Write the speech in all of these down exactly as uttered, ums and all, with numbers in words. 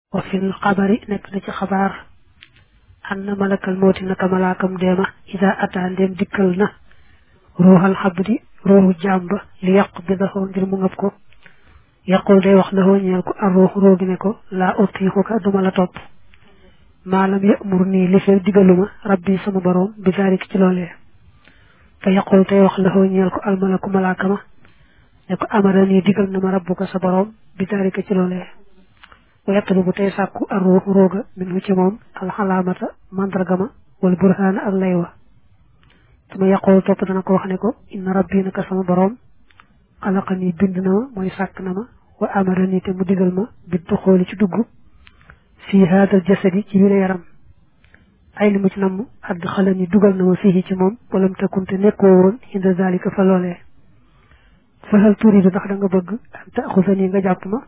wa fil xabari nekk na ci xabaar anna malakal mawti naka malaakam deema ida ata ndem dikkal na ruuxal xabdi ruuxu jàmba li yàq bi daxoo ngir mu ngëb ko yaqul day wax daxoo ñeel ko ar ruux roogi ne ko laa utiixuka duma la topp maalam yamur nii li fee digaluma rabbi sama boroom bi zaarik ci loolee fa yaqul tey wax daxoo ñeel ko almalaku malaakama ne ko amara nii digal na ma rabbuka sa boroom bi zaarik ci loolee wa yatlubu tey sàkku ar ruux rooga min ci moom alxalaamata mandargama wal burhaana ak laywa sama yaqul topp dana ko wax ne ko inna rabbi naka sama boroom xalaqani bind na ma mooy sàkk na ma wa amarani te mu digal ma bi duxooli ci dugg fii haadal jasadi ci wile yaram ay li mu ci namm add xalani dugal na ma fii ci moom walam takunte nekkoo woon inda zalika fa loolee fahal turidu ndax da nga bëgg an taaxusani nga jàpp ma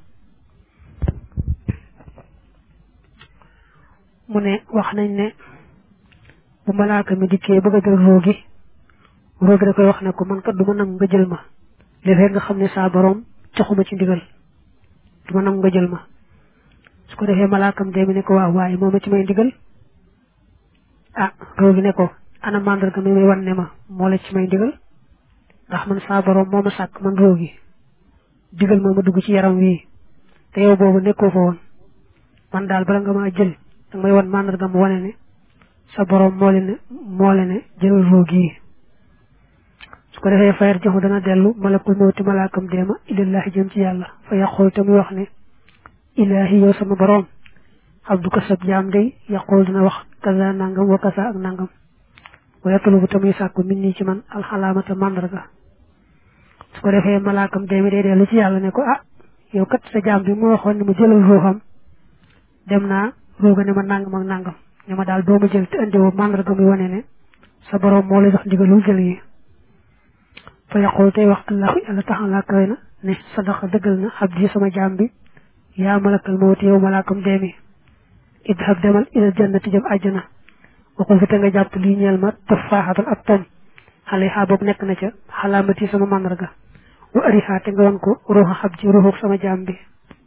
mu ne wax nañ ne bu malaaka mi dikkee bëgg a jël roogi roogi da koy wax ne ko man kat du ma nangu nga jël ma li fekk nga xam ne saa boroom joxuma ci ndigal du ma nangu nga jël ma su ko defee malaakam dee mi ne ko waaw waaye moo ma ci may ndigal ah roogi ne ko ana màndarga mi may wan ne ma moo la ci may ndigal ndax man saa boroom moo ma sàkk man roogi digal moo ma dugg ci yaram wii te yow boobu nekkoo fa woon man daal bala nga maa jël danga may wan màndarga mu wane ne sa boroom moo leen ne moo leen ne jëlal roogi yi su ko defee fayar joxu dana dellu malakul mawti malaakam deema ilallahi jëm ci yàlla fa yaqul te muy wax ne ilaahi yow sama boroom abdu ko sab jaam day yaqul dina wax kaza nangam wa kaza ak nangam wa yatlubu te muy sàkku min nii ci man alxalaamata mandarga su ko defee malaakam deemi day dellu ci yàlla ne ko ah yow kat sa jaam bi mu waxoon ne ma jëlal ruuxam dem naa rooga ne ma nangam ak nangam ne ma daal dooma jël te indiwoo mandarga muy wane ne sa boroom moo la jox ndigalul jël yi fa yaqul tey wax allahu yàlla taxalaa kawe na ne sadaqa dëggal na abdi sama jaam bi yaa malakal mawti yow malaakam deemi idhab demal ila jannati jëm àjjana waxul fi te nga jàpp lii ñeel ma tufaaxatal ab tom xale xaa boobu nekk na ca xalaamati sama mandarga wa ariha te nga wan ko ruuxa abdi ruuxu sama jaam bi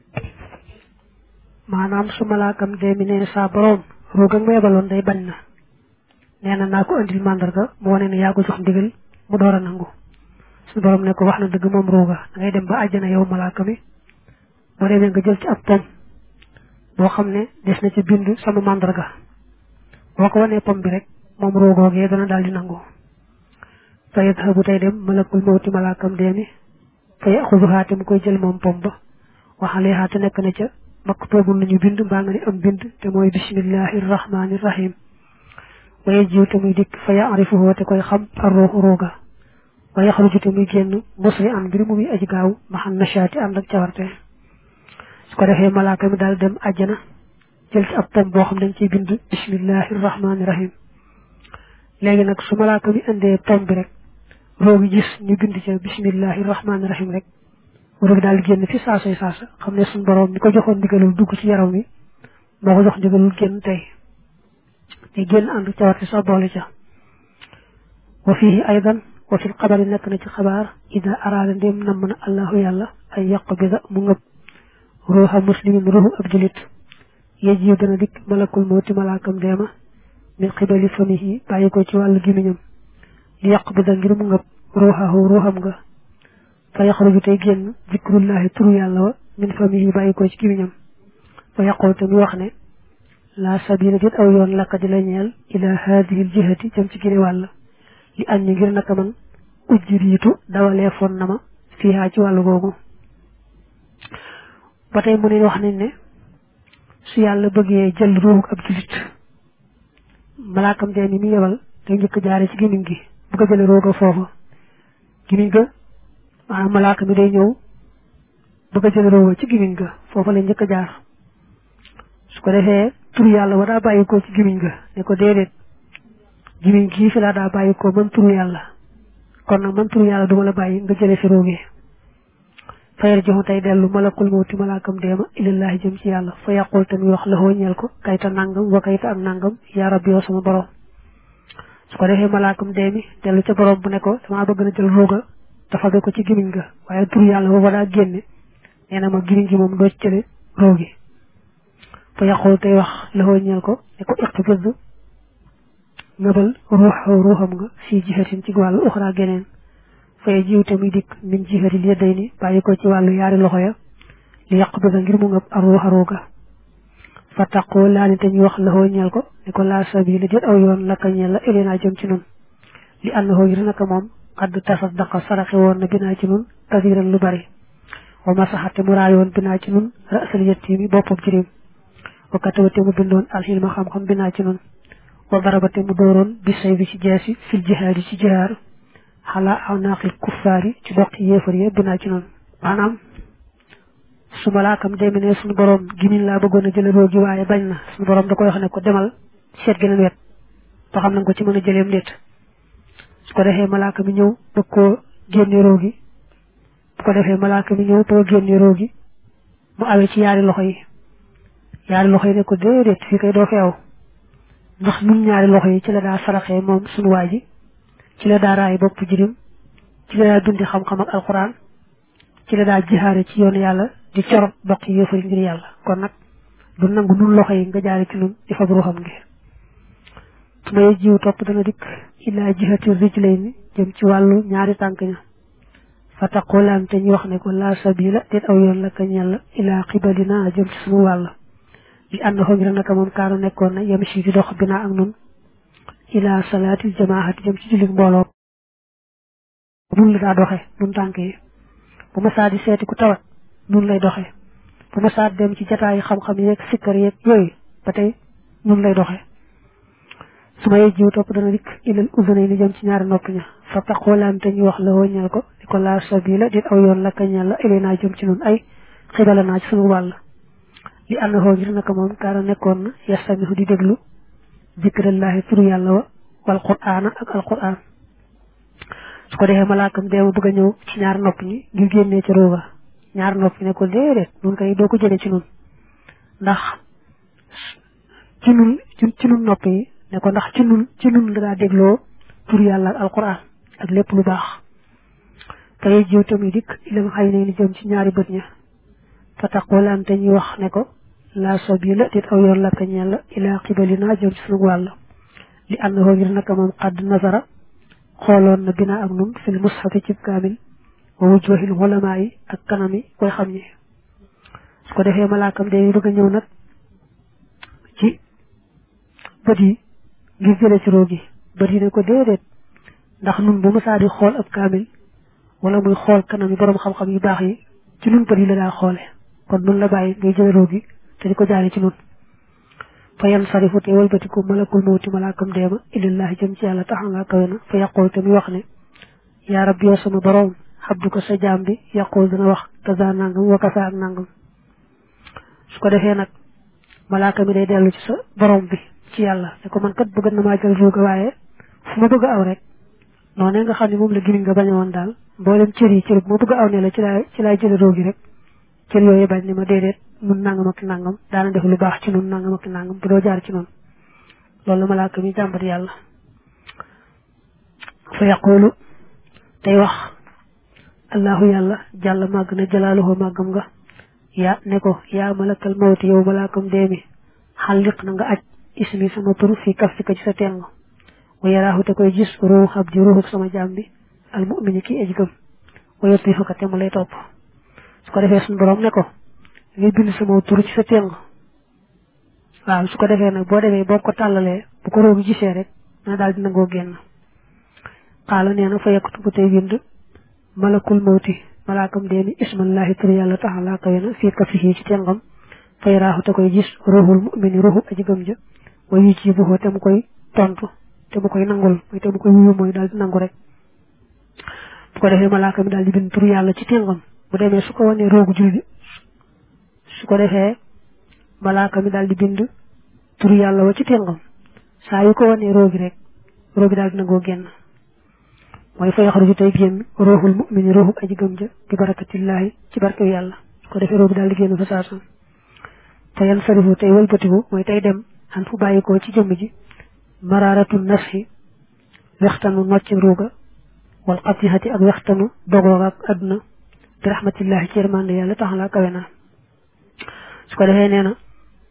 maanaam su malaakam deemi nee saa boroom ruuga ma yebaloon day bañ na nee na naa ko andil mandarga mu wane ne yaa ko jox ndigal mu door a nangu su borom ne ko wax na dëgg moom ruuga da ngay dem ba àjjana yow malaaka mi boo demee nga jël ci ab pom boo xam ne des na ci bind sama mandarga boo ko wanee pom bi rek moom ruugoogee dana daal di nangu fa yadhabu tey dem malakul mawti malaakam deemi fa yaxuduhaa te mu koy jël moom pom ba waxaleexaa te nekk na ca maktuubun nañu bind mbaa nga ne am bind te mooy bismillahi rahmaani rahim waye jiw te muy dikk fa yaarifuhu te koy xam ar ruuxu ruuga wa yaxruju te muy génn musri an mbir mu muy aji gaaw maxan nashaati ànd ak cawarte su ko defee malaaka mi daal dem àjjana jël ci ab tom boo xam dañ ciy bind bismillahi rahmaani rahim léegi nag su malaaka mi indee tom bi rek roogi gis ñu bind ca bismillahi rahmaani rahim rek roogi daal di génn fi saasay saasa xam ne suñ boroom mi ko joxoon ndigalul dugg ci yaram wi moo ko jox ndigalul génn tey te génn ànd cawarte sa boole ca wa fihi aydan wa fil xabari nekk na ci xabaar ida araada ndéem namm na allahu yàlla ay yàq bi da mu ngëb ruuxa muslimin ruuxu ab julit yej yi dana dikk malakul mawti malaakam deema min xibali famihi bàyyi ko ci wàllu gimiñam li yàq bi da ngir mu ngëb ruuxahu ruuxam nga fa yaxruju tey génn zikrullahi turu yàlla wa min famihi bàyyi ko ci gimiñam fa yaqul te muy wax ne la sabila dit aw yoon lakka di la ñeel ila haadihi l jihati jëm ci gine wàll li añ ñi ngir naka man ujjiriitu dawalee foon na ma fiihaa ci wàllu googu ba tey mu ne wax nañ ne su yàlla bëggee jël ruuxu ab julit malaakam dee ni mi yebal day njëkk jaare ci gimiñ gi bu ko jëlee ruuga foofa gimiñ ga maanaam malaaka mi day ñëw bu ko jëlee ruuga ci gimiñ ga foofa la njëkk jaar su ko defee tur yàlla wa daa bàyyi ko ci gimiñ ga ne ko déedéet gimiñ gii fi laa daa bàyyi ko man turu yàlla kon nag man turu yàlla duma la bàyyi nga jële fi roogee fayar joxu tey dellu malakul mawti malaakam deema ilallahi jëm ci yàlla fa yaqul te muy wax la ñeel ko kayta nangam wa kayta ak nangam yaa rabbi yow sama borom su ko defee malaakam deemi dellu ca borom bu ne ko damaa bëgg na jël rooga dafa be ko ci gimiñ ga waaye turu yàlla booba daa génne nee na ma gimiñ gi moom doo ci jële roogi fa yaqul tay wax la ho ñal ko ne ko iqtibid nabal ruuhu ruuham nga fi jihatin ci walu ukhra geneen fay jiw tamit dik min jihati li dayni bayyi ko ci walu yaari loxo ya li yaqbida ngir mu ngab arruha ruuga fa taqul la ni tañu wax la ho ñal ko ne ko la sabila dit aw yoon la ka ñel la elena jëm ci nun li annahu yirnaka mom qad tasaddaqa saraxi won na bina ci nun kadiran lu bari wa masahat murayon bina ci nun ra'sul yatimi bopum jirim wa katawate mu bindon al hilma xam xam bina ci nun wa darabate mu doron bi saybi ci jasi fil jihad ci jihar hala anaqil kuffari ci bokk yéefar yi bina ci nun manam su malaakam demene suñu borom ginin la bëggoon a jël roogi waaye bañ na suñu borom da koy wax ne ko demal seet geneen wet ba xam nañ ko ci mën a jëleem nit su ko defee malaaka mi ñëw bëgg koo génne roogi bu ko defee malaaka mi ñëw bëgg génne roogi mu awee ci yaari loxo yi yaari loxo yi ne ko déedéet fii kay doo fi aw ndax nun ñaari loxo yi ci la daa saraxee moom suñu waa ji ci la daa raay bopp jirim ci la daa dundi xam-xam ak alquran ci la daa jihaare ci yoonu yàlla di corop bokk yéefari ngir yàlla kon nag du nangu nun loxo yi nga jaare ci nun di fab ruuxam gi su may jiw topp dana dikk ila jihati rijlayni jëm ci wàllu ñaari tànk ña fa taqulaan te ñu wax ne ko la sabila déet aw yoon la ka ñella ila qibalina jëm ci sunu wàll li annahu ngir naka moom kaanu nekkoon na yam si di dox bina ak nun ila salaati jamaahati jëm ci julli mbooloo nun la daa doxe nun tànk yi bu ma saa di seeti ku tawat nun lay doxe bu ma saa dem ci jataay xam-xam yeeg sikkar yeeg yooyu ba tey nun lay doxe su ma jiw topp dana dikk ilal uzunay ni jëm ci ñaari nopp ña fa taqoolaan te ñu wax la wëññal ko di ko laa sabila dit aw yoon la kañal la ilay naa jëm ci nun ay xibala naa ci sunu wàll li ànd xoo ngir naka moom kaana nekkoon na yastamihu di déglu zikrallahi turu yàlla wa wal qur'aana ak alqur'aan su ko defee malaakam deema bëgg a ñëw ci ñaari nopp ñi ngir génnee ci rooga ñaar nopp ne ko déedéet nun kay doo ko jëlee ci nun ndax ci nun ci nun nopp yi ne ko ndax ci nun ci nun la daa dégloo tur yàlla ak alquran ak lépp lu baax fay jiw tamit dikk ilam xay ne ni jëm ci ñaari bët ña fa taqulaan te ñuy wax ne ko la sabila dit aw yoon la ka ñella ila qibalina jëm ci sunu wàll li annahu ngir naka moom qad nazara xooloon na bina ak nun fil mushafi ci kaamil wa wujhil ulama yi ak kanami koy xam ñi su ko defee malaakam day bëgg a ñëw nag ci bët yi ngir jëlee ci roogi bët yi ne ko déedéet ndax nun bu mësaa di xool ab kaamil wala muy xool kanami borom xam-xam yu baax yi ci nun bët yi la daa xoole kon nun la bàyyi ngay jëlee roogi te di ko jaare ci nun fa yan sarifu te walbatiku malakul mawti malaakam deema ilallahi jëm ci yàlla taxa nga kawe na fa yaqul te muy wax ne yaa rabbi yow sama borom abduka sa jaam bi yaqul dina wax kaza nangam wa kasa ak nangam su ko defee nag malaaka mi day dellu ci sa borom bi ci yàlla ne ko man kat bëgg na maa jël ruuga waaye fu ma bëgg aw rek noonu nga xam ne moom la gimiñ nga bañ woon daal mboolem cër yi cër bu ma bëgg aw ne la ci laay ci laay jële roogi rek cër yooyu bañ ni ma déedéet nun nangam ak nangam daana def lu baax ci nun nangam ak nangam bu doo jaar ci nun loolu la malaaka mi jàmbat yàlla fa yaqulu tey wax allahu yàlla jàll màgg na jalaaluhu màggam nga yaa ne ko yaa malakal mawti yow malaakam deemi xalliq na nga aj ismi sama tur fii kaf fi ka ci sa teng wa yaraahu te koy gis ruux abdi ruuxub sama jaam bi al mu'mini ki aj gëm wa yutifu ka te mu lay topp su ko defee suñu borom ne ko ngay bind sama tur ci sa teng waaw su ko defee nag boo demee boo ko tàllalee bu ko roogi gisee rek na daal di nangoo génn xaala nee na fa yakkutu bu tey bind malakul mawti malaakam deemi ismallahi tur yàlla taxala kawe na fii ka fi ci tengam fa yaraahu te koy gis ruuxul mu'mini ruuxu aji gëm ja wa yi ci buxoo te mu koy tontu te mu koy nangul mooy te mu koy wuyu mooy daal di nangu rek bu ko defee malaaka mi daal di bind tur yàlla ci tengam bu demee su ko wanee roogu julli su ko defee malaaka mi daal di bind tur yàlla wa ci tengam saa yu ko wanee roogi rek roogi daal di nangoo génn mooy fa yaxruju tey génn ruuxul mu'mini ruuxu aji gëm ja bi barakatillahi ci barke yàlla su ko defee roogi daal di génn fa saasan te yan sarifu tey wëlbatiku mooy tey dem an fu bàyyikoo ci jëmm ji maraaratu nafsi wextanu nocci ruuga wal qatihati ak wextanu dogooga ak adduna bi rahmatillahi ci yërmande yàlla taxala kawe na su ko defee nee na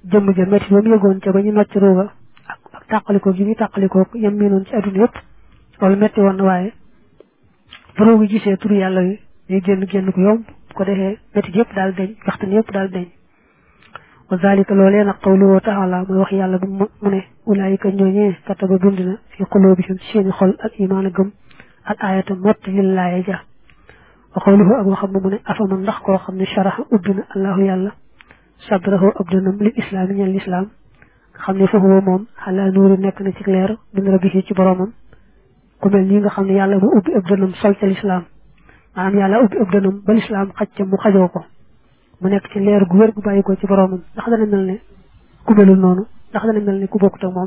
jëm ja metti ba mu yëgoon ca ba ñu nocc ruuga ak ak tàqalikoo gi muy tàqalikoo yam miinoon ci adduna yëpp loolu metti woon na waaye bu ruugi gisee turu yàlla wi day génn génn ko yomb ko defee metti yëpp daal deñ waxtan yëpp daal deñ wa zalika loolee nag qawluhu ta'ala mooy wax yàlla bu mu ne ulaayika ñooñee kataba bind na fi qulubihim ci seeni xol al imaan a gëm al ayata mott lillaaya ja wa qawluhu ak waxam mu ne afaman ndax koo xam ne sharaxa ubbi na allahu yàlla sadrahu abdanam lil islaam ñeel lislaam nga xam ne foofu moom xalaa nuuru nekk na ci leer min rabbihi ci boromam ku mel nii nga xam ne yàlla mu ubbi abdanam sol ca lislaam maanaam yàlla ubbi abdanam ba lislaam xaj ca mu xajoo ko mu nekk ci leer gu wér gu bàyyi ko ci boromam ndax dana mel ne ku melul noonu ndax dana mel ne ku bokkut ak moom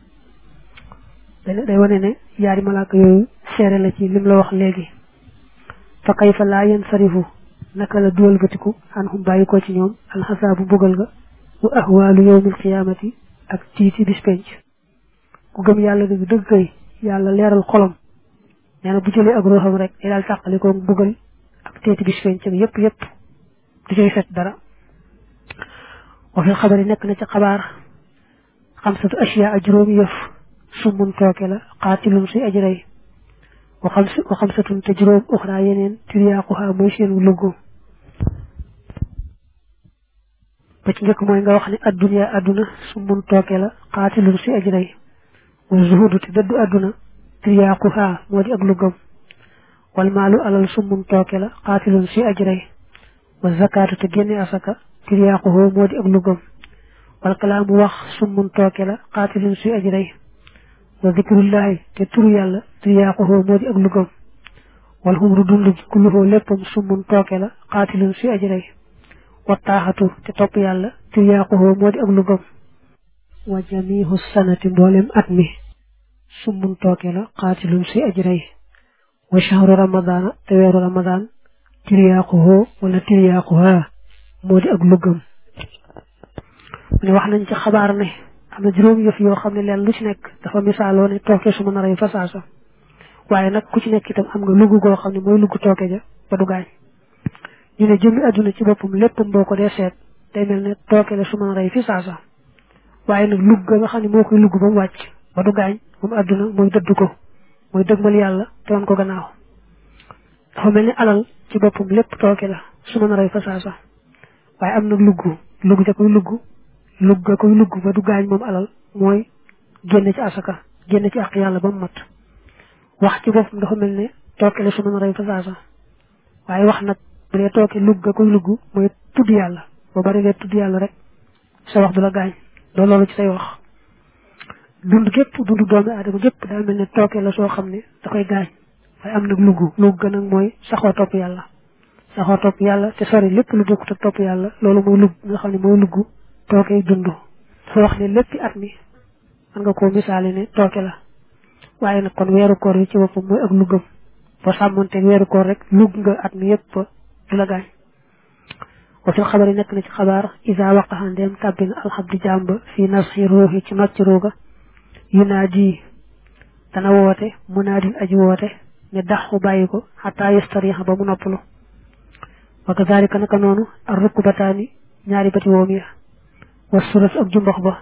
day wane ne yaari malaaka yooyu seere la ci lim la wax léegi fa kayfa laa yansarifu naka la duwal batiku an hum bàyyi ko ci ñoom alxasaabu mbugal ga wa ahwaalu yawmil qiyaamati ak tiiti bis penc ku gëm yàlla dëgg dëgg kay yàlla leeral xolam nee na bu jëlee ak ruuxam rek day daal tàqali ko mbugal ak tiiti bis penc bi yëpp yëpp du cay fet dara wa fil xabari nekk na ci xabaar xamsatu asiyaa juróomi yëf summun tooke la xaatilum si aji rey wa xam wa xamsatun te juróom uxraa yeneen tiryaaquha mooy seen luggu ba ci njëkk mooy nga wax ne adduna adduna summun tooke la xaatilum si aji rey wa zuhudu te dëddu adduna tiryaaquha moo di ak luggam wal maalu alal summun tooke la xaatilum si aji rey wa zakaatu te génne asaka tiryaaquhu moo di ak luggam wal kalaamu wax summun tooke la xaatilum si aji rey wa zikrullahi te turu yàlla tiryaaquhu moo di ak lugam wal humru dund gi kulluhu léppam summun tooke la xaatilun si aji rey wa taaxatu te topp yàlla tiryaaquhu moo di ak lugam wa jamihu sanati mboolem at mi summun tooke la xaatilun si aji rey wa shahru ramadana te weeru ramadan tiryaaquhu wala tiryaaquha moo di ak lugam mu ne wax nañ ci xabaar ne am na juróom yëf yoo xam ne leen lu ci nekk dafa misaaloo ne tooke su mën a rey fa saasa waaye nag ku ci nekk itam am nga lugg goo xam ne mooy lugg tooke ja ba du gaañ ñu ne jëmmi adduna ci boppam léppam boo ko dee seet day mel ne tooke la su mën a rey fi saasa waaye nag lugg nga xam ne moo koy lugg ba mu wàcc ba du gaañ moom adduna mooy dëdd ko mooy dëgmal yàlla te woon ko gannaaw dafa mel ni alal ci boppam lépp tooke la su mën a rey fa saasa waaye am nag lugg lugg ja koy lugg lugg ga koy lugg ba du gaañ moom alal mooy génn ci asaka génn ci àq yàlla ba mu mat wax ci boppam dafa mel ne tooke la su mën a rey fa saasa waaye wax nag bu dee tooke lugg ga koy lugg mooy tudd yàlla boo bari lee tudd yàlla rek sa wax du la gaañ loolu loolu ci say wax dund gépp dund doomi aadama gépp daa mel ne tooke la soo xam ne da koy gaañ waaye am nag lugg lugg ga nag mooy saxoo topp yàlla saxoo topp yàlla te sori lépp lu bokkut ak topp yàlla loolu mooy lugg nga xam ne mooy lugg tooke dund dafa wax ne léppi at mi man nga koo misaale ne tooke la waaye nag kon weeru koor yi ci boppam mooy ak luggam boo sàmmonteeg weeru koor rek lugg nga at mi yëpp du la gaañ wa fil xabar yi nekk na ci xabaar isa waqaxa ndeem tàbbi na alxabdi jàmba fii nasxi ruuxi ci nocc ruuga yunaadi dana woote munaadin aji woote ne dax mu bàyyi ko xataa yastarixa ba mu noppalu wa kazalika naka noonu ar rukbataani ñaari bati woom ya wa surat ak jumbox ba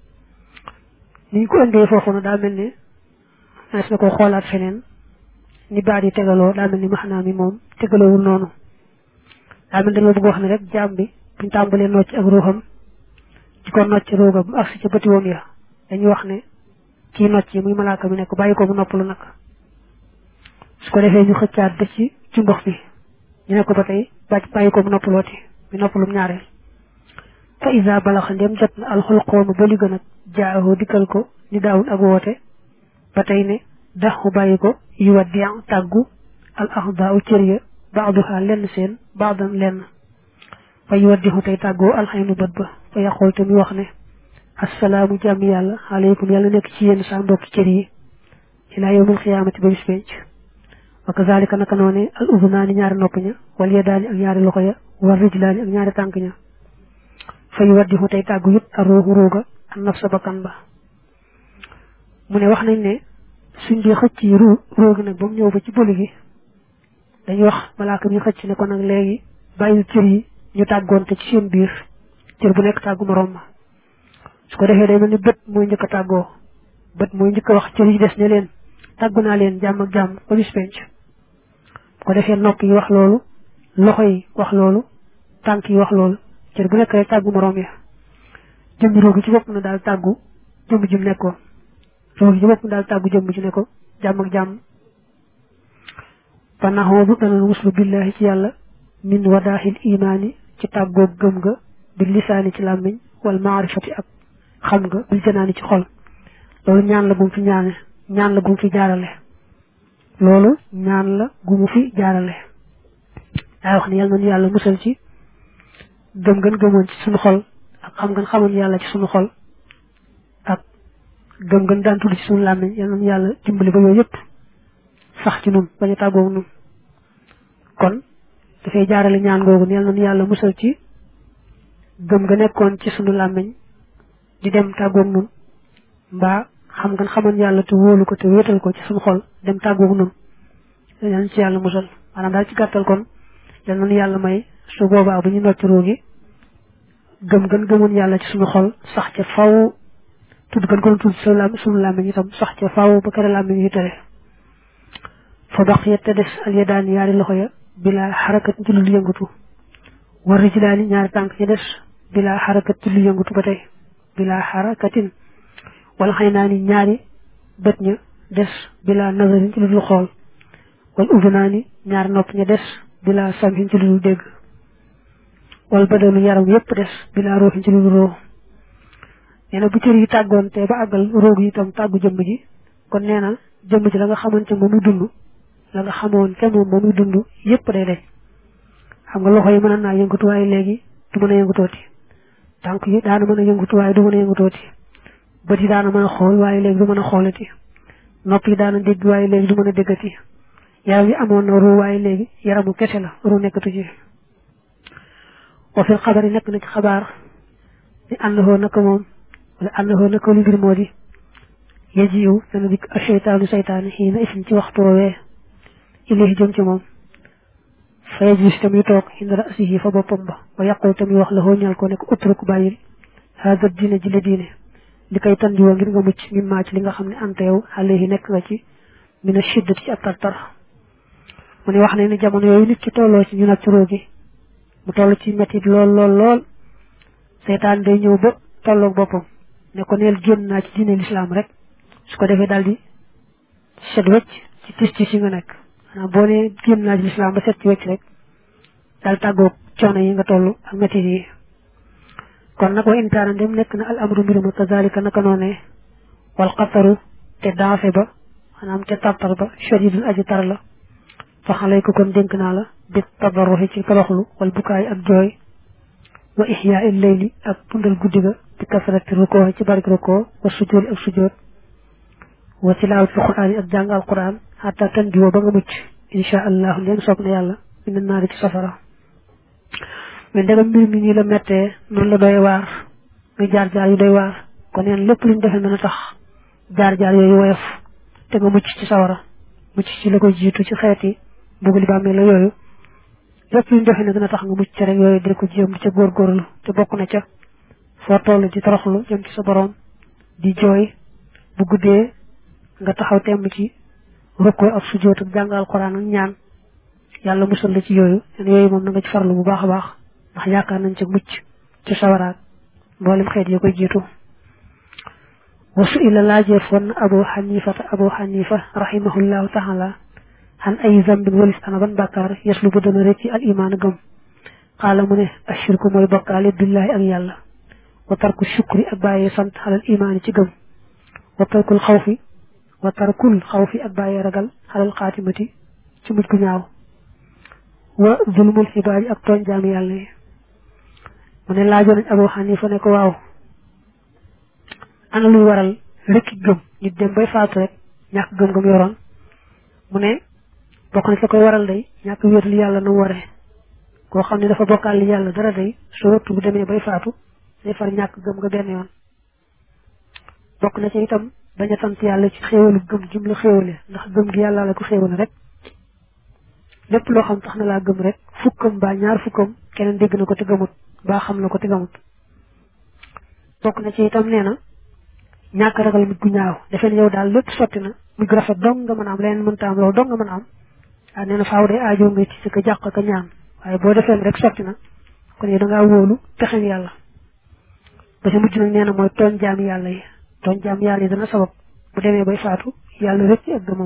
niñ ko indee foofu na daa mel ne mas na ko xoolaat feneen ni baat yi tegaloo daa mel ni maxnaa mi moom tegaloowul noonu daa mel dañoo bëgg wax ne rek jaam bi buñ tàmbalee nocc ak ruuxam di ko nocc ruuga bu agsi ca bëti woom ya dañuy wax ne kii nocc yi muy malaaka mi nekk bàyyi ko mu noppalu nag su ko defee ñu xëccaat ba ci jumbox bi ñu ne ko ba tey bàyyi ko mu noppalooti mi noppalum ñaareel fa isa balaxa ndem jot na alxulqoomu ba li gën a jaaho dikkal ko ni daawun ak woote ba tey ne daxu bàyyi ko yu wa dian tàggu al axdaa u cër ya baaduha lenn seen baadan lenn fa yu waddixu tey tàggoo alxaynu bët ba fa yaqul te muy wax ne assalaamu jàmm yàlla aleykum yàlla nekk ci yéen sa mbokki cër yi ilaa yawmil xiyaamati ba bis penc wa kazalika naka noone al uzunaani ñaari nopp ña wal yadaani ak ñaari loxo ya wal rijlaani ak ñaari tànk ña fa yu waddixu tey tàggu it a ruuxu ruuga an nafsa bakkan ba mu ne wax nañ ne suñ dee xëcc yi ruu ruugi nag ba mu ñëw ba ci bëli gi dañuy wax malaaka mi xëcc ne ko nag léegi bàyyi cër yi ñu tàggoonte ci seen biir cër bu nekk tàggu morom ma su ko defee day mel ni bët mooy njëkk a tàggoo bët mooy njëkk a wax cër yi des ne leen tàggu naa leen jàmm ak jàmm ba bis penc bu ko defee nopp yi wax loolu loxo yi wax loolu tànk yi wax loolu cër bu nekk rek tàggu moroom ya jëmmi roogi ci bopp na daal tàggu jëmm ji nekkoon roogi ci bopp na daal tàggu jëmm ji ne ko jàmm ak jàmm fanaxoodu dana muslu billahi ci yàlla min wadaaxil imaani ci tàggoog gëm nga bil lisaani ci làmmiñ wal maarifati ak xam nga bil janaani ci xol loolu ñaan la gum fi ñaane ñaan la gum fi jaarale loolu ñaan la gumu fi jaarale daa wax ne yàlla nañu yàlla musal ci gëm ngeen gëmoon ci suñu xol ak xam ngeen xamoon yàlla ci suñu xol ak gëm ngeen daan tudd ci suñu làmmiñ yàlla nañu yàlla dimbali ba yooyu yëpp sax ci nun bañ a tàggoog nun kon dafay jaarale ñaan googu yàlla nañu yàlla musal ci gëm nga nekkoon ci suñu làmmiñ di dem tàggoog nun mbaa xam ngeen xamoon yàlla te wóolu ko te wéetal ko ci suñu xol dem tàggoog nun yàlla ci yàlla musal maanaam daal ci gàttal kon yàlla nañu yàlla may su boobaa bu ñu nocc roogi gëm gën gëmoon yàlla ci suñu xol sax ca faw tudd gën ko tudd suñu làmmiñ itam sax ca faw ba kere làmmiñ yi tere fa baqiyat te des al yadaani yaari loxo ya bila xarakat ci lu yëngatu war rijlaani ñaari tànk ya des bila xarakat ci lu yëngatu ba tey bila xarakatin wala xëy naa ni ñaari bët ña des bila nazarin ci lu dul xool wal udunaani ñaari nopp ña des bila samhin ci lu dul dégg wal badalu yaram yépp des bila ruuxin ci lu dul roo nee na bu cër yi tàggoon te ba àggal roogu itam tàggu jëmm ji kon nee na jëmm ji la nga xamante moom muy dund la nga xamoon kenn moom moom muy dund yépp day day xam nga loxo yi mën naa yëngatu waaye léegi du mën a yëngatooti tànk yi daana mën a yëngatu waaye du mën a yëngatooti bët yi daana mën a xool waaye léegi du mën a xoolati nopp yi daana dégg waaye léegi du mën a déggati yaram yi amoon na ruu waaye léegi yaramu kese la ruu nekkatu ci wa fil xabar yi nekk na ci xabaar ni àndahoo naka moom wala àndahoo naka lu mbir moo di yejiw dana dikk a seytaanu seytaane xii na isin ci waxtu woowee ilayhi jëm ci moom fa yejlis tamuy toog inda rasihi fa boppam ba wa yaqul tamuy wax la ñal ko ne ko utruk bàyyil haada diine ji la diine li koy tandiwoo ngir nga mucc min maa ci li nga xam ne ante yow alayhi nekk nga ci mina shiddati ci ab tartar mu ne wax ne ni jamono yooyu nit ki tolloo ci ñu nag ci roogi mu toll ci mettit lool lool lool seytaan day ñëw ba tolloog boppam ne ko neel génn naa ci diine lislaam rek su ko defee daal di set wecc ci tis tis yi nga nekk xanaa boo nee génn naa ci lislaam ba set ci wecc rek daal tàggoog coono yi nga toll ak mettit yi kon nag wa inkaana dem nekk na al amru mbir ma kazalika naka noonee wal xataru te daafe ba xanaam te tartar ba shadidun aji tar la fa xalay ko kon dénk naa la bi tabarruxi ci toroxlu wal bukaay ak jooy wa ihyaa il layli ak dundal guddi ga bi kasrati rukoo ci barik rukoo wa sujoodi ak sujood wa tilaawati alquraan ak jàng alquraan xataa tanjuwa ba nga mucc insha allahu ndeen soob na yàlla mina naari ci safara mais ndegam mbir mi nii la mettee noonu la doy waar muy jaar-jaar yu doy waar kon neen lépp luñ defee mën a tax jaar-jaar yooyu woyof te nga mucc ci sawara mucc ci la ko jiitu ci xeeti mbugali bàmmee la yooyu lépp luñ defee ne dina tax nga mucc ci rek yooyu di ko jéem di ca góorgóorlu te bokk na ca foo toll di toroxlu jëm ci sa borom di jooy bu guddee nga taxaw temm ci rukkoo ak sujjóot ak jàng alxuraan ak ñaan yàlla musal la ci yooyu yooyu moom na nga ci farlu bu baax a baax ndax yaakaar nañ ci mucc ci sawaraat mboolem xeet yi koy jiitu wasu ila laajeef woon abu xanifata abu xanifa rahimahullahu taala xan ay zambin walis ana ban bàkkaar yeslu bu dana rëcc al imaan gëm xaala mu ne ashirku mooy bokkaale billahi ak yàlla wa tarku shukri ak bàyyee sant xalal imaani ci gëm wa tarkul xawfi wa tarkul xawfi ak bàyyee ragal xalal xaatimati ci mujj gu ñaaw wa zulmul xibaar yi ak tooñ jaami yàlla yi mu ne laajoon nañ abu xanifa ne ko waaw ana luy waral rekki gëm nit dem bay faatu rek ñàkk gëm gëm yoroon mu ne bokk na ci koy waral day ñàkk wéetal yàlla na mu waree koo xam ne dafa bokkaal li yàlla dara day soo tu bu demee bay faatu day far ñàkk gëm nga benn yoon bokk na ci itam bañ a sant yàlla ci xéewalu gëm jim la xéewale ndax gëm gi yàlla la ko xéewale rek lépp loo xam tax na laa gëm rek fukkam ba ñaar fukkam keneen dégg na ko te gëmut ba xam na ko te gëmut bokk na ci itam nee na ñàkk ragal mujj gu ñaaw defe ne yow daal lépp sotti na mujj gu rafet dong nga mën a am leneen mënta am loolu dong nga mën a am ah nee na faaw day aajo nga ci ko jàq ka ñaan waaye boo defee rek sotti na kon yow da ngaa wóolu pexem yàlla ba ca mujj nag nee na mooy tooñ jaami yàlla yi tooñ jaami yàlla yi dana sabab bu demee bay faatu yàlla rëcc ak moom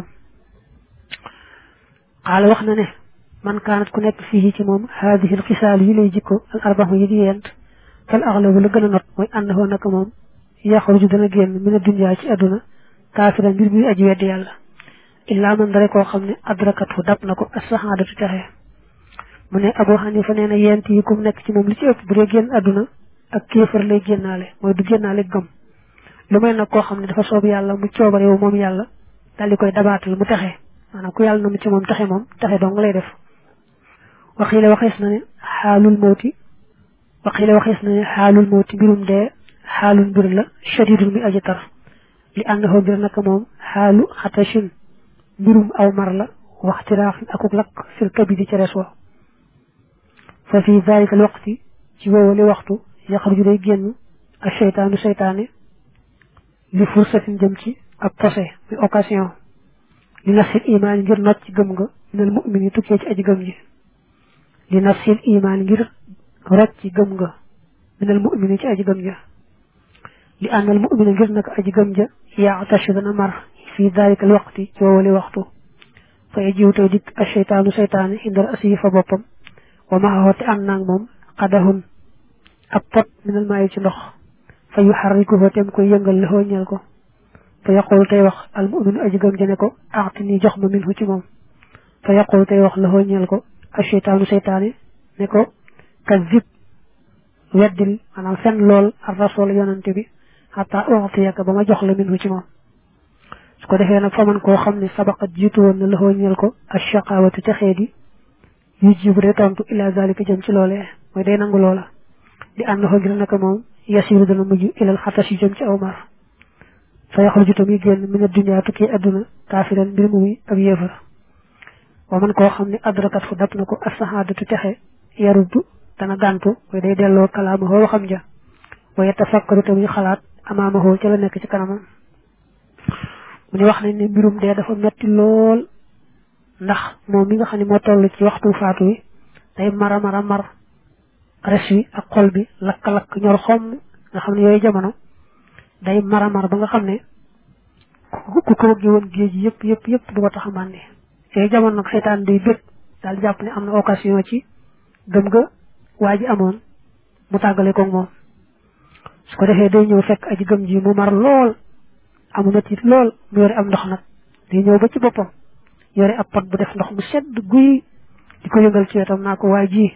xaala wax na ne man kaanat ku nekk fii ci moom haadihi alxisaal yi lay jikko al arbaxu yi di yent fal axlabu la gën a not mooy ànd foo naka moom yaxruju dana génn mina dunya ci àdduna kaafira mbir muy aji weddi yàlla illaa man dara koo xam ne adrakatu dab na ko as-saxaadatu texe mu ne Abu Hanifa nee na yent yi kum nekk ci moom li ci ëpp bu dee génn àdduna ak kéefar lay génnaale mooy du génnaale gëm lu may nag koo xam ne dafa soob yàlla mu coobar yow moom yàlla daal di koy dabaatal mu texe maanaam ku yàlla na mu ci moom texe moom texe dong lay def waxiile waxees na ne xaalul mawti waxiile waxees na ne xaalul mawti mbirum dee xaalul mbir la shadidul mi aji tar li ànd foo mbir naka moom xaalu xatashin mbirum aw mar la waxtiraaxin akuk lakk fil kabidi ci res wa fa fi zalika al waqti ci woowali waxtu yaxruju day génn ak seytaanu seytaane li fursatin jëm ci ab posé bi occasion li nasil imaan ngir not ci gëm nga minal mu'mini tukkee ci aji gëm ji li nasil imaan ngir rot ci gëm nga minal mu'mini ci aji gëm ja li àndal mu'mini ngir naka aji gëm ja yaatashu dana mar fi dalika al waqti ci woowali waxtu fa yajiw tey dikk ak seytaanu seytaane indal asiyi fa boppam wa maxaxoo te ànd naag moom xadahun ab pot minal maayi ci ndox fa yu xarrikuhu tem koy yëngal la ñeel ko fa yaqul tey wax al mu'minu aji gëm ja ne ko aati nii jox ma minhu ci moom fa yaqul tey wax la ñeel ko ak seytaanu seytaane ne ko kazib weddil maanaam fen lool ar rasul yonante bi xataa uxtiyaka ba ma jox la minhu ci moom su ko defee nag fa man koo xam ne sabaqat jiitu woon na la ñeel ko ak shaqawatu te xeedi yu jibu de tontu ila zalika jëm ci loolee mooy day nangu loola di ànd xoo ngir naka moom yasiru dana mujj ilal xatas yu jëm ci aw mar fa yaxruju tamit génn mina dunya tukki adduna kaafiran mbir mu muy ab yéefar wa man koo xam ne adrakat fu dab na ko as-sahaadatu texe yaruddu dana gàntu mooy day delloo kalaama xoo waxam ja wa yatafakkaru tamit xalaat amaama xoo ca la nekk ci kanamam mu ñu wax nañ ne mbirum dee dafa metti lool ndax moom mi nga xam ne moo toll ci waxtu faatu wi day mara mara mar res wi ak xol bi lakk-lakk ñor xomm nga xam ne yooyu jamono day mara mar ba nga xam ne ku ko wëggi woon géej yëpp yëpp yëpp du ko tax a màndi yooyu jamono nag seytaan day bég daal jàpp ne am na occasion ci gëm nga waa ji amoon mu tàggale ko moom su ko defee day ñëw fekk aji gëm ji mu mar lool amu na ci lool mu yore am ndox nag day ñëw ba ci boppam yore ab pot bu def ndox mu sedd guy di ko yëngal ci wetam naa ko waa ji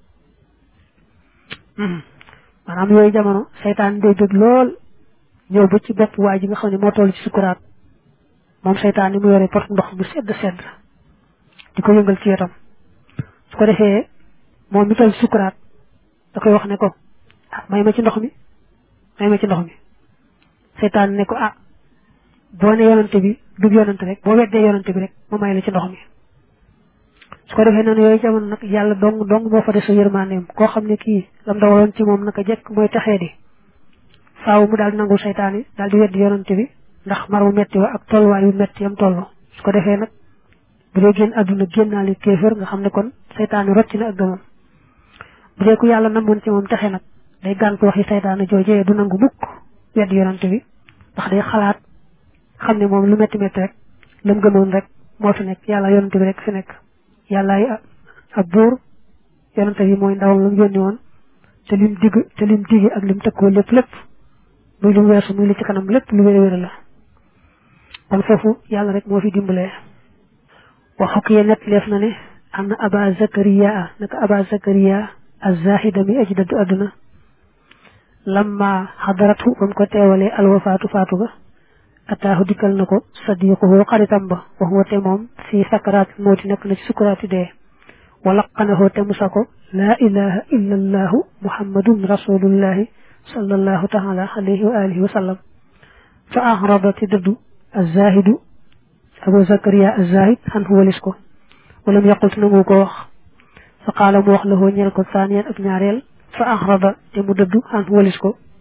maanaam yooyu jamono seytaan day bëgg lool ñëw ba ci bopp waa ji nga xam ne moo toll ci sukuraat moom seytaan ni mu yore pot ndox mu sedd sedd di ko yëngal ci wetam su ko defee moom mi toll ci sukuraat da koy wax ne ko ah may ma ci ndox mi may ma ci ndox mi seytaan ne ko ah boo ne yonante bi dug yonante rek boo weddee yonante bi rek ma may la ci ndox mi su ko defee noonu yooyu jamono nag yàlla dong dong moo fa des sa yërmandeem koo xam ne kii lam dawaloon ci moom naka jekk mooy texee di faaw mu daal di nangul seytaan yi daal di weddi yonante bi ndax mar mu metti wa ak tolluwaay yu metti yam toll su ko defee nag bu dee génn àdduna génnaale kéefër nga xam ne kon seytaan yi rocc na ak gëmam bu dee ku yàlla namoon ci moom texe nag day gàntu waxi seytaan joojee du nangu mukk weddi yonante bi ndax day xalaat xam ne moom lu metti metti rek lam gëmoon rek moo fi nekk yàlla yonante bi rek fi nekk yàllaay ab buur yonante bi mooy ndawam lu mu yónni woon te lim digg te lim digge ak lim tëkkoo lépp lépp muy lu weesu muy li ci kanam lépp lu wér wér la kon foofu yàlla rek moo fi dimbalee waxuk ye net leef na ne am na aba zakariya naka aba zakariya az-zahida mi aji dëddu àdduna lamma xadaratu bam ko teewalee alwafaatu faatu ga ataahu dikkal na ko sadiquhu xaritam ba wax wate moom fii sakaraat mooti nekk na ci sukuraati dee walaqanahu te musa ko laa ilaha illa allahu muhammadun rasulullahi sallallahu taala alayhi wa alihi wa sallam fa ahradati dëddu azzahidu abu zakariya azzahid xan fu walis ko walam yaqul nangu ko wax fa qaala mu wax la hoo ñeel ko saaniyan ak ñaareel fa ahrada te mu dëddu xan fu walis ko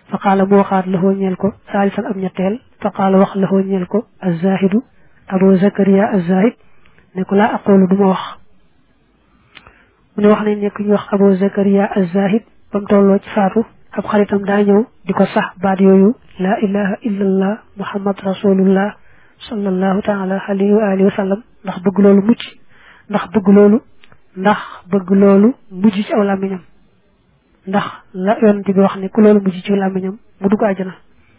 fa qaala mu waxaat lahu ñeel ko saalisan ab ñetteel fa qaala wax lahu ñeel ko az-Zaahidu Abu Zakariya az-Zaahid ne ko laa aqulu duma wax mu ne wax nañ ne ku ñu wax Abu Zakariya az-Zahid bam tolloo ci faatu ab xaritam daa ñëw di ko sax baat yooyu la ilaha illallah muhammad rasulullah sallallahu taala alayhi wa alihi wa sallam ndax bëgg loolu mucc ndax bëgg loolu ndax bëgg loolu mujj ci aw làmmiñam ndax la yonent bi wax ne ku loolu mujj ci làmmiñam mu dugg àjjana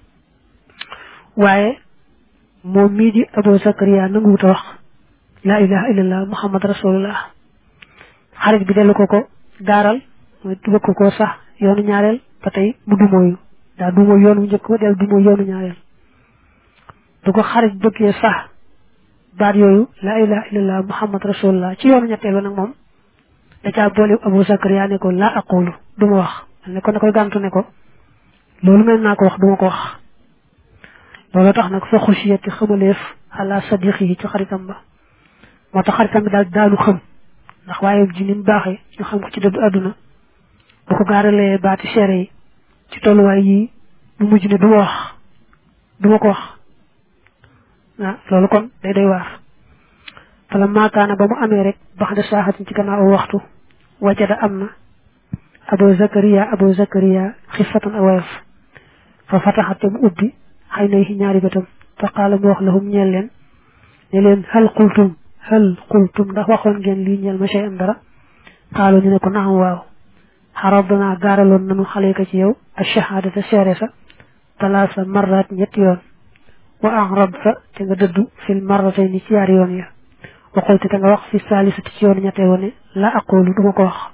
waaye moom mii di Abu Zakariya nanguwut a wax la ilaha illallah muhammad rasulullah xarit bi dellu ko ko daaral mooy bëgg ko ko sax yoonu ñaareel ba tey mu dumooyu daa dumooyu yoonu njëkk ba del dumooyu yoonu ñaareel du ko xarit bëggee sax baat yooyu la ilaha illallah muhammad rasulullah ci yoonu ñetteel ba nag moom da caa boole Abu Zakariya ne ko laa aqulu duma wax ne ko ne koy gàntu ne ko loolu mel naa ko wax duma ko wax loolu tax nag fa xusiyati xamaleef ala sadiq yi ci xaritam ba moo tax xaritam bi daal daanu xam ndax waaye ji ni mu baaxee ñu xam ko ci dëddu àdduna bu ko gaaralee baati seere yi ci tolluwaay yi mu mujj ne duma wax duma ko wax ah loolu kon day day waar fala maakaana ba mu amee rek bax da saaxatin ci gannaaw waxtu wajada am na Abu Zakariya Abu Zakariya xifatan a woyof fa fataxate mu ubbi xëy na yi ñaari bëtam fa qaala mu wax lahum ñeel leen ne leen hal qultum hal qultum ndax waxoon ngeen lii ñeel ma shay am dara xaalu ñu ne ko naam waaw xaradna gaaraloon nanu xale ka ci yow ash-shahaadata seere sa talaasa marrat ñetti yoon wa a'radta te nga dëddu fil marratayni ci yaari yoon ya wa qulta te nga wax fi saalisati ci yoon ñettee wone la aqulu duma ko wax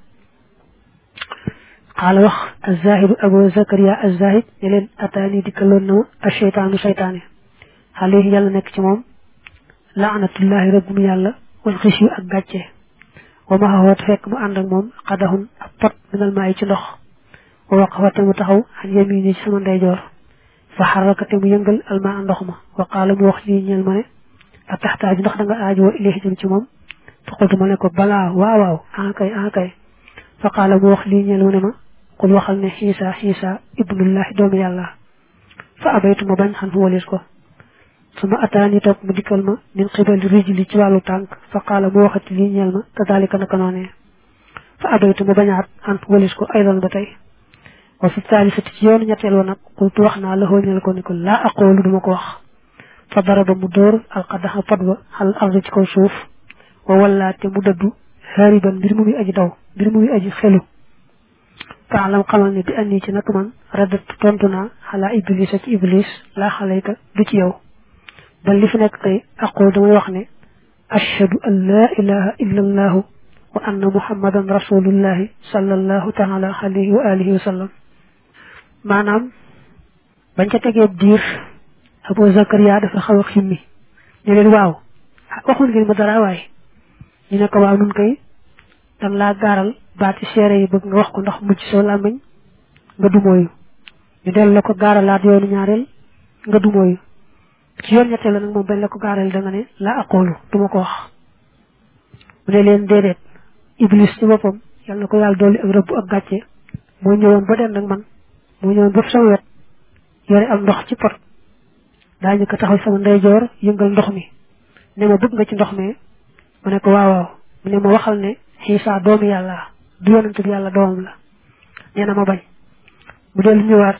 xaala wax az-Zaahidu Abu Zakariya az-Zaahid ne leen ataani dikkaloon na ma ash-shaytaanu shaytaane alayhi yàlla nekk ci moom laanatullahi rabbum yàlla wal xisyu ak gàcce wa ma xawoot fekk mu ànd ak moom xadahun ab pot minal maayi ci ndox wa waqafate mu taxaw xan yamini ci sama ndeyjoor fa xarakate mu yëngal almaa ndox ma wa qaala mu wax lii ñeel ma ne a taxtaaju ndax da nga aajoo ilayhi jëm ci moom fa qultu ma ne ko balaa waaw waaw ah kay ah kay fa qaala mu wax lii ñeel ma ne ma qul waxal ne xiisa xiisa ibnullahi doomu yàlla fa abaytu ma bañ xan fu walis ko suma ataani topp mu dikkal ma min xibali rijli ci wàllu tànk fa qaala mu waxati lii ñeel ma kadalika naka noonee fa abaytu ma bañaat an walis ko aydan ba tey wa fi taalisati ci yoonu ñetteel wa nag qultu wax naa la ñeel ko ni ko laa aqulu duma ko wax fa daraba mu dóor alqadaxa pot ba xal ardi ci kaw suuf wa wallaate mu dëddu hariban mbir mu muy aji daw mbir mu muy aji xelu taalam xamal ne bi anni ci nag man radat tontu naa xalaa iblisa ci iblis laa xalayka du ci yow bal li fi nekk kay aqul damay wax ne ashhadu an laa ilaha illa allahu wa anna muhammadan rasulullahi sallallahu taala alayhi wa alihi wa sallam maanaam bañ ca tegee diir Abu Zakariya dafa xaw a ximmi ñu leen waaw waxoon ngeen ma dara waay ñu ne ko waaw nun kay dan laa gaaral baati seere yi bëgg nga wax ko ndax mujj soo làmmiñ nga dumooyu ñu dellu la ko gaaralaat yoonu ñaareel nga dumooyu ci yoon ñetteel la nag moom bañ la ko gaareel da nga ne laa aqulu duma ko wax mu ne leen déedéet iblis ci boppam yàlla na ko yàlla dolli ak rëbb ak gàcce moo ñëwoon ba den nag man moo ñëwoon ba sama wet yore am ndox ci pot daañu ko taxaw sama ndeyjoor yëngal ndox mi ne ma bëgg nga ci ndox mi mu ne ko waaw waaw mu ne ma waxal ne Xiisa doomu yàlla du yonent bi yàlla doomam la nee na ma bañ mu dellu ñëwaat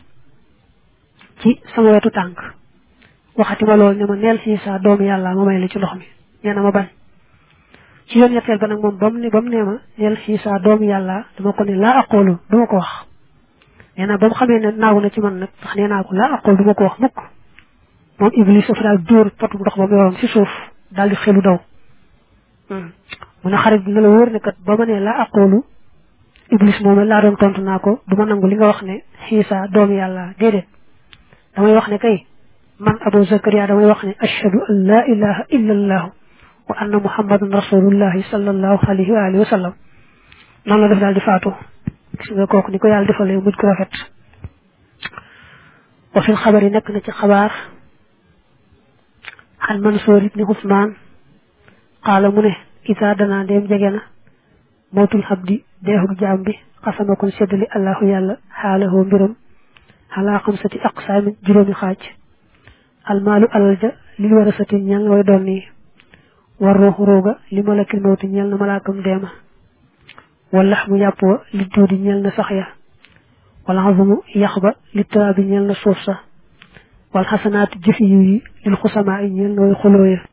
ci sama wetu tànk waxati ma loolu ne ma neel Xiisa doomu yàlla ma may la ci ndox mi nee na ma bañ ci yoon ñetteel ba nag moom ba mu ne ba mu nee ma neel Xiisa doomu yàlla dama ko ne laa aqulu duma ko wax nee na ba mu xamee ne naagu na ci man nag ndax nee naa ko laa aqulu duma ko wax mukk moom iblis dafa daal dóor potu ndox ba mu yoroon ci suuf daal di xelu daw mu ne xarit bi nga la wóor ne kat ba ma ne laa aqulu iblis moom laa doon tontu naa ko du ma nangu li nga wax ne Xiisa doomu yàlla déedéet damay wax ne kay man Abu Zakariya damay wax ne ashhadu an laa ilaha illa allahu wa anna muhammadan rasulullahi sallallahu alayhi wa alihi wa sallam noonu la def daal di faatu gis nga kooku ni ko yàlla defalee mujj ko rafet wa fil xabari nekk na ci xabaar an Mansuur ibni Usmaan qaala mu ne isaa danaa ndeem jege na mawtul xabdi deexug jaam bi xasama kon seddali allahu yàlla xaalahoo mbiram ala khamsati aqsam juromi xaj al malu alja li warasati ñang way donni war ruhu roga li malakil mawti ñal na malakam dema wal lahmu yapwa li tudi ñal na sax ya wal azmu yakhba li turabi ñal na suuf sa wal hasanat jëf yi lil khusama ñal na way xoloya